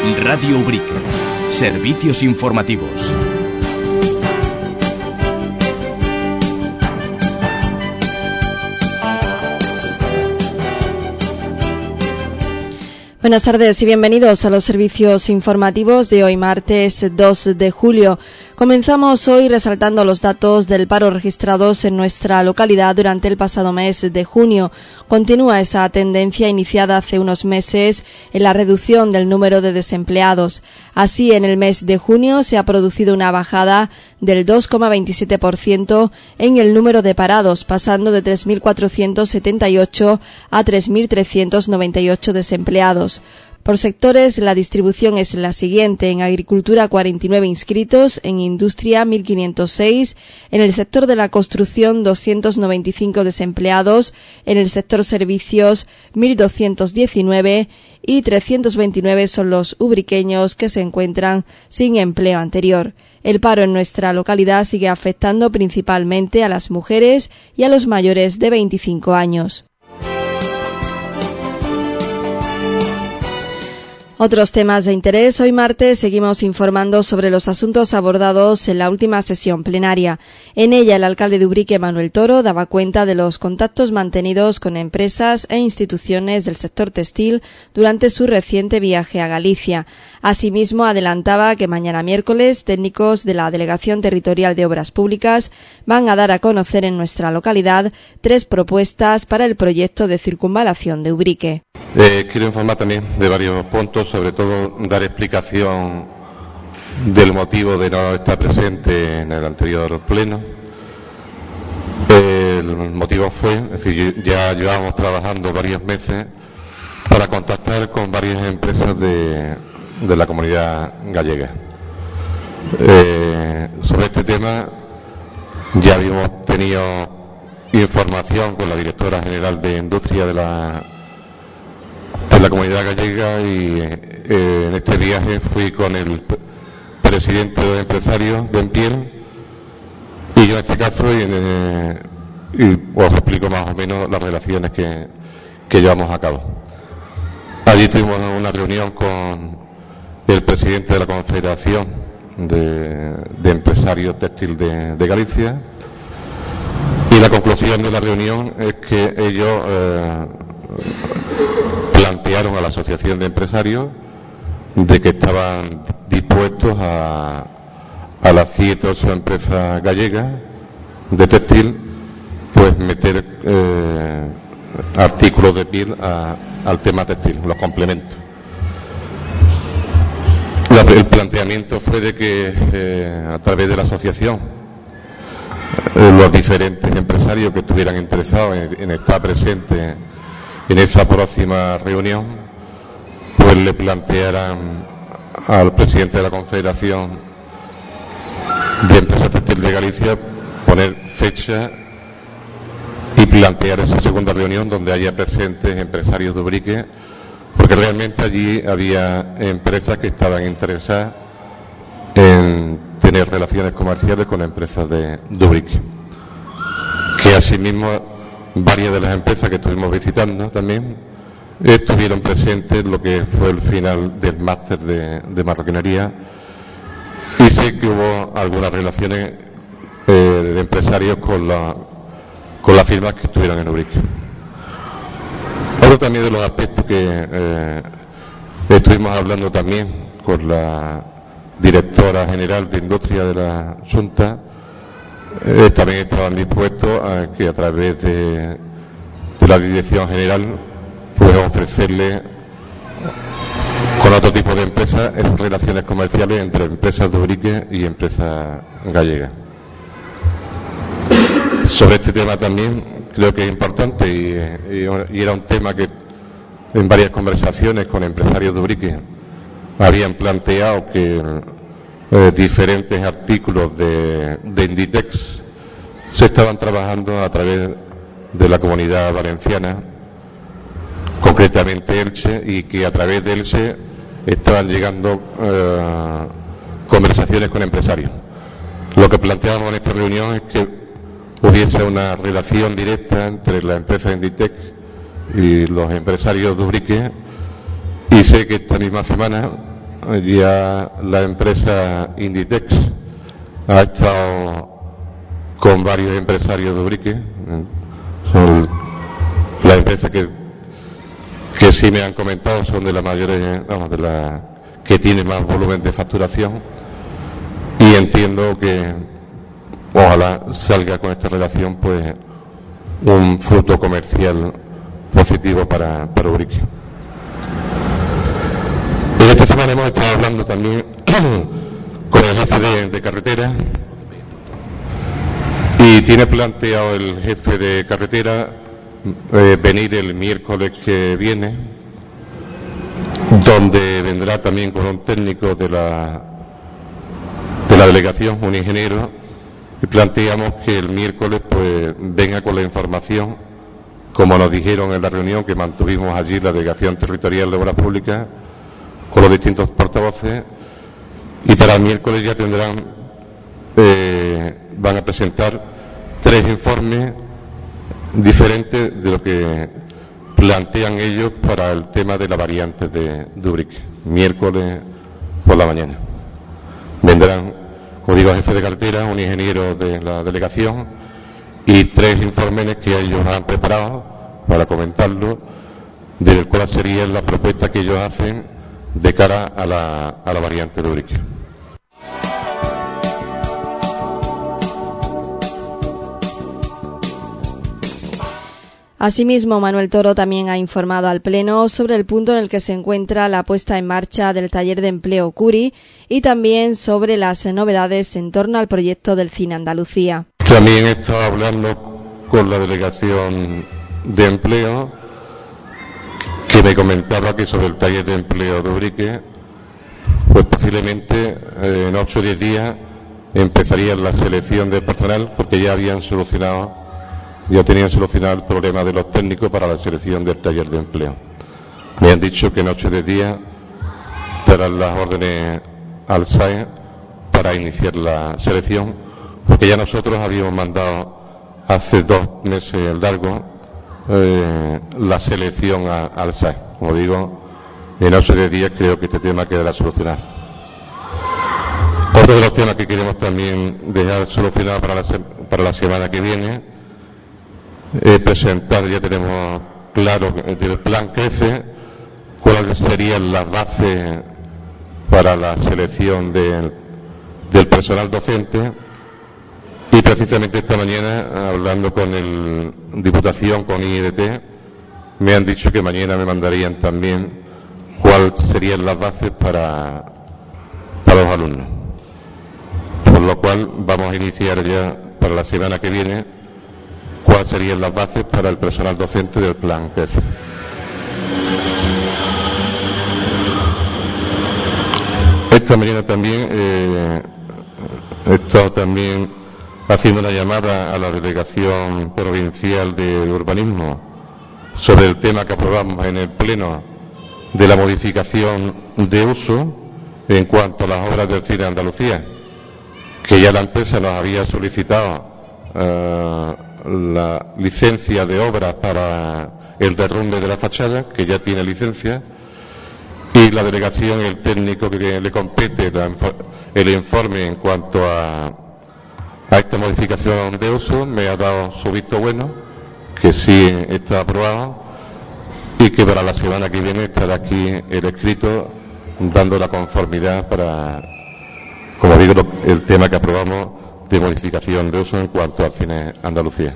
Radio Ubrique. Servicios informativos. Buenas tardes y bienvenidos a los servicios informativos de hoy martes 2 de julio. Comenzamos hoy resaltando los datos del paro registrados en nuestra localidad durante el pasado mes de junio. Continúa esa tendencia iniciada hace unos meses en la reducción del número de desempleados. Así, en el mes de junio se ha producido una bajada del 2,27% en el número de parados, pasando de 3.478 a 3.398 desempleados. Por sectores, la distribución es la siguiente: en agricultura 49 inscritos, en industria 1.506, en el sector de la construcción 295 desempleados, en el sector servicios 1.219 y 329 son los ubriqueños que se encuentran sin empleo anterior. El paro en nuestra localidad sigue afectando principalmente a las mujeres y a los mayores de 25 años. Otros temas de interés. Hoy martes seguimos informando sobre los asuntos abordados en la última sesión plenaria. En ella, el alcalde de Ubrique, Manuel Toro, daba cuenta de los contactos mantenidos con empresas e instituciones del sector textil durante su reciente viaje a Galicia. Asimismo, adelantaba que mañana miércoles técnicos de la Delegación Territorial de Obras Públicas van a dar a conocer en nuestra localidad 3 propuestas para el proyecto de circunvalación de Ubrique. Quiero informar también de varios puntos, sobre todo dar explicación del motivo de no estar presente en el anterior pleno. El motivo fue, es decir, ya llevábamos trabajando varios meses para contactar con varias empresas de la comunidad gallega. Sobre este tema ya habíamos tenido información con la directora general de Industria de la comunidad gallega y en este viaje fui con el presidente de los empresarios de Empiel y yo en este caso y os explico más o menos las relaciones que llevamos a cabo. Allí tuvimos una reunión con el presidente de la Confederación de Empresarios Textil de Galicia y la conclusión de la reunión es que ellos plantearon a la Asociación de Empresarios de que estaban dispuestos a las 7 o 8 empresas gallegas de textil pues meter artículos de piel al tema textil, los complementos. El planteamiento fue de que a través de la asociación los diferentes empresarios que estuvieran interesados en estar presentes en esa próxima reunión pues le plantearan al presidente de la Confederación de Empresas Textil de Galicia poner fecha y plantear esa segunda reunión donde haya presentes empresarios de Ubrique, porque realmente allí había empresas que estaban interesadas en tener relaciones comerciales con empresas de Ubrique, que asimismo varias de las empresas que estuvimos visitando también estuvieron presentes en lo que fue el final del máster de marroquinería y sé que hubo algunas relaciones de empresarios con las firmas que estuvieron en Ubrique. Otro también de los aspectos que estuvimos hablando también con la directora general de Industria de la Junta, también estaban dispuestos a que a través de la Dirección General pues ofrecerle con otro tipo de empresas esas relaciones comerciales entre empresas de Ubrique y empresas gallegas. Sobre este tema también creo que es importante y era un tema que en varias conversaciones con empresarios de Ubrique habían planteado que diferentes artículos de Inditex se estaban trabajando a través de la Comunidad Valenciana, concretamente Elche, y que a través de Elche estaban llegando conversaciones con empresarios. Lo que planteamos en esta reunión es que hubiese una relación directa entre la empresa Inditex y los empresarios de Ubrique, y sé que esta misma semana ya la empresa Inditex ha estado con varios empresarios de Ubrique. Son las empresas que sí me han comentado, son de las mayores, vamos, de las que tienen más volumen de facturación, y entiendo que ojalá salga con esta relación pues un fruto comercial positivo para Ubrique. En esta semana hemos estado hablando también con el jefe de carretera, y tiene planteado el jefe de carretera venir el miércoles que viene, donde vendrá también con un técnico de la delegación, un ingeniero, y planteamos que el miércoles pues venga con la información, como nos dijeron en la reunión que mantuvimos allí la Delegación Territorial de Obras Públicas con los distintos portavoces, y para el miércoles ya tendrán, van a presentar 3 informes diferentes de lo que plantean ellos para el tema de la variante de Ubrique. Miércoles por la mañana vendrán, como digo, jefe de cartera, un ingeniero de la delegación y 3 informes que ellos han preparado para comentarlo, de cuál sería la propuesta que ellos hacen de cara a la variante de Ubrique. Asimismo, Manuel Toro también ha informado al Pleno sobre el punto en el que se encuentra la puesta en marcha del taller de empleo CURI y también sobre las novedades en torno al proyecto del Cine Andalucía. También he estado hablando con la delegación de empleo, que me comentaba que sobre el taller de empleo de Ubrique, pues posiblemente en 8 o 10 días empezaría la selección de personal, porque ya tenían solucionado el problema de los técnicos para la selección del taller de empleo. Me han dicho que en 8 o 10 días darán las órdenes al SAE para iniciar la selección, porque ya nosotros habíamos mandado hace 2 meses largo la selección al SAE. Como digo, en 8 o 10 días creo que este tema quedará solucionado. Otro de los temas que queremos también dejar solucionado para la semana que viene, presentar, ya tenemos claro del plan CRECE cuáles serían las bases para la selección del personal docente, y precisamente esta mañana, hablando con el Diputación, con IEDT, me han dicho que mañana me mandarían también cuáles serían las bases para los alumnos, por lo cual vamos a iniciar ya para la semana que viene cuáles serían las bases para el personal docente del plan CRECE. Esta mañana también he estado también haciendo una llamada a la Delegación Provincial de Urbanismo sobre el tema que aprobamos en el Pleno de la modificación de uso en cuanto a las obras del Cine Andalucía, que ya la empresa nos había solicitado la licencia de obra para el derrumbe de la fachada, que ya tiene licencia, y la delegación y el técnico que le compete el informe en cuanto a esta modificación de uso me ha dado su visto bueno, que sí está aprobado, y que para la semana que viene estará aquí el escrito dando la conformidad para, como digo, el tema que aprobamos de modificación de uso en cuanto al Cine Andalucía.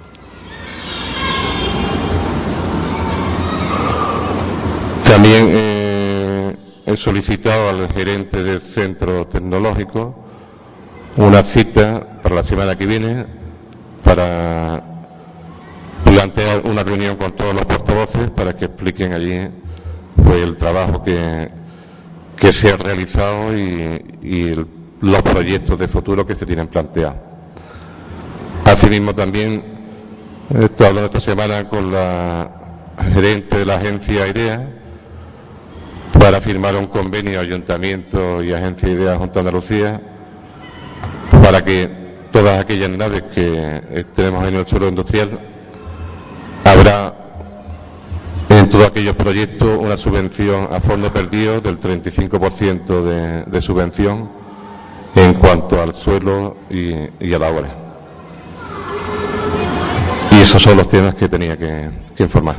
También he solicitado al gerente del centro tecnológico una cita para la semana que viene para plantear una reunión con todos los portavoces para que expliquen allí pues el trabajo que se ha realizado y los proyectos de futuro que se tienen planteados. Asimismo también he estado hablando esta semana con la gerente de la agencia IDEA para firmar un convenio Ayuntamiento y Agencia IDEA Junta de Andalucía para que todas aquellas naves que tenemos en el suelo industrial habrá en todos aquellos proyectos una subvención a fondo perdido del 35% de subvención en cuanto al suelo y a la obra. Y esos son los temas que tenía que informar.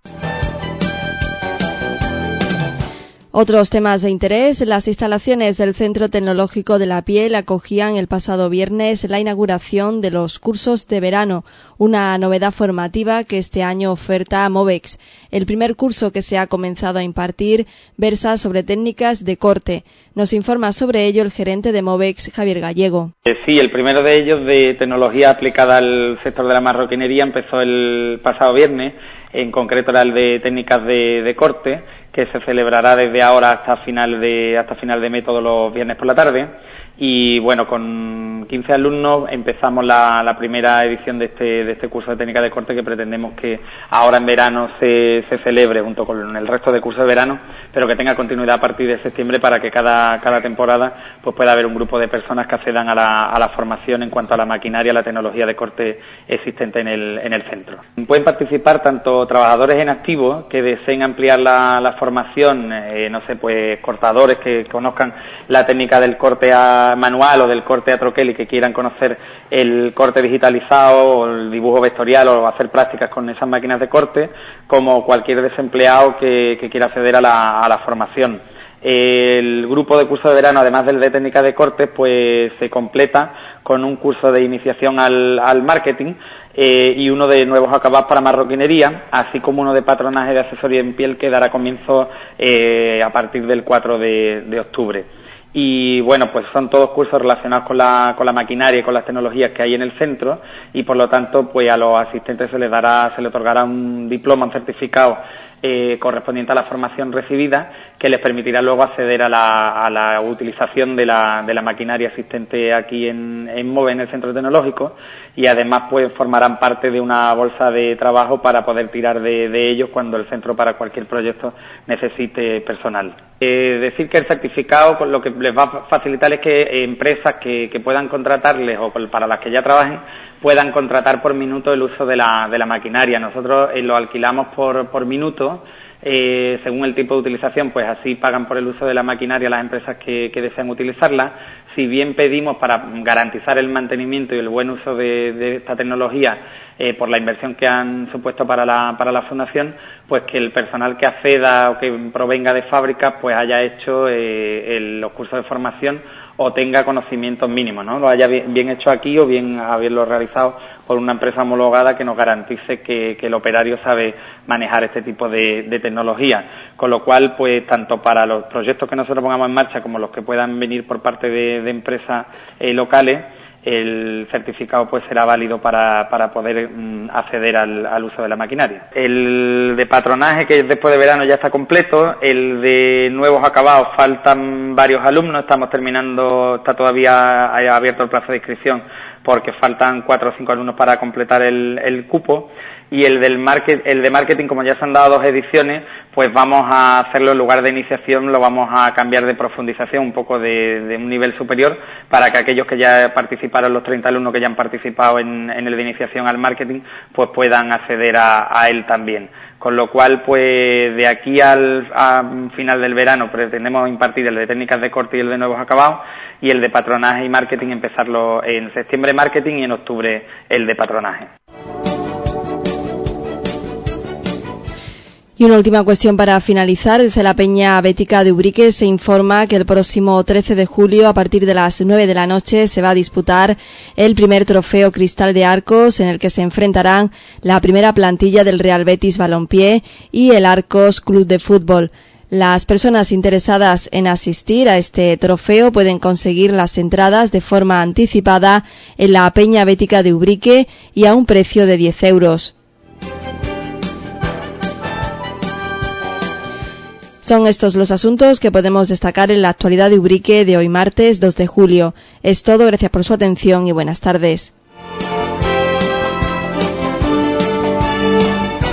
Otros temas de interés. Las instalaciones del Centro Tecnológico de la Piel acogían el pasado viernes la inauguración de los cursos de verano, una novedad formativa que este año oferta Movex. El primer curso que se ha comenzado a impartir versa sobre técnicas de corte. Nos informa sobre ello el gerente de Movex, Javier Gallego. Sí, el primero de ellos, de tecnología aplicada al sector de la marroquinería, empezó el pasado viernes. En concreto era el de técnicas de corte, que se celebrará desde ahora hasta final de mes todos los viernes por la tarde. Y bueno, con 15 alumnos empezamos la primera edición de este curso de técnica de corte, que pretendemos que ahora en verano se celebre junto con el resto de cursos de verano, pero que tenga continuidad a partir de septiembre, para que cada temporada pues pueda haber un grupo de personas que accedan a la formación en cuanto a la maquinaria, la tecnología de corte existente en el centro. Pueden participar tanto trabajadores en activo que deseen ampliar la formación, pues cortadores que conozcan la técnica del corte manual o del corte a troquel y que quieran conocer el corte digitalizado o el dibujo vectorial o hacer prácticas con esas máquinas de corte, como cualquier desempleado que quiera acceder a la formación. El grupo de curso de verano, además del de técnica de corte, pues se completa con un curso de iniciación al marketing y uno de nuevos acabados para marroquinería, así como uno de patronaje de asesoría en piel, que dará comienzo a partir del 4 de octubre. Y bueno, pues son todos cursos relacionados con la maquinaria y con las tecnologías que hay en el centro, y por lo tanto pues a los asistentes se les otorgará un diploma, un certificado correspondiente a la formación recibida, que les permitirá luego acceder a la utilización de la maquinaria existente aquí en MOVE, en el centro tecnológico, y además pues formarán parte de una bolsa de trabajo para poder tirar de ellos cuando el centro para cualquier proyecto necesite personal. Decir que el certificado lo que les va a facilitar es que empresas que puedan contratarles o para las que ya trabajen puedan contratar por minuto el uso de la maquinaria. Nosotros lo alquilamos por minuto, según el tipo de utilización, pues así pagan por el uso de la maquinaria las empresas que desean utilizarla. Si bien pedimos, para garantizar el mantenimiento y el buen uso de esta tecnología, por la inversión que han supuesto para la fundación, pues que el personal que acceda o que provenga de fábricas pues haya hecho los cursos de formación o tenga conocimientos mínimos, ¿no? Lo haya bien hecho aquí o bien haberlo realizado por una empresa homologada que nos garantice que el operario sabe manejar este tipo de tecnología. Con lo cual, pues tanto para los proyectos que nosotros pongamos en marcha como los que puedan venir por parte de empresas locales, el certificado pues será válido para poder acceder al uso de la maquinaria. El de patronaje, que después de verano ya está completo. El de nuevos acabados, faltan varios alumnos, estamos terminando, está todavía abierto el plazo de inscripción porque faltan 4 o 5 alumnos para completar el cupo. Y el de marketing, como ya se han dado 2 ediciones, pues vamos a hacerlo, en lugar de iniciación, lo vamos a cambiar de profundización, un poco de un nivel superior, para que aquellos que ya participaron, los 30 alumnos que ya han participado en el de iniciación al marketing, pues puedan acceder a él también. Con lo cual, pues de aquí al final del verano pretendemos impartir el de técnicas de corte y el de nuevos acabados, y el de patronaje y marketing empezarlo en septiembre marketing y en octubre el de patronaje. Y una última cuestión para finalizar. Desde la Peña Bética de Ubrique se informa que el próximo 13 de julio, a partir de las 9 de la noche, se va a disputar el primer trofeo Cristal de Arcos, en el que se enfrentarán la primera plantilla del Real Betis Balompié y el Arcos Club de Fútbol. Las personas interesadas en asistir a este trofeo pueden conseguir las entradas de forma anticipada en la Peña Bética de Ubrique y a un precio de 10 euros. Son estos los asuntos que podemos destacar en la actualidad de Ubrique de hoy martes 2 de julio. Es todo, gracias por su atención y buenas tardes.